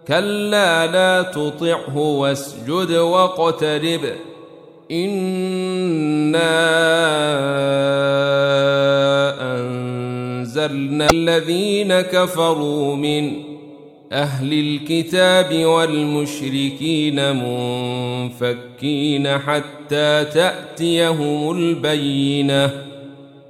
كلا لا تطعه واسجد واقترب إنا أنزلنا الذين كفروا من أهل الكتاب والمشركين منفكين حتى تأتيهم البينة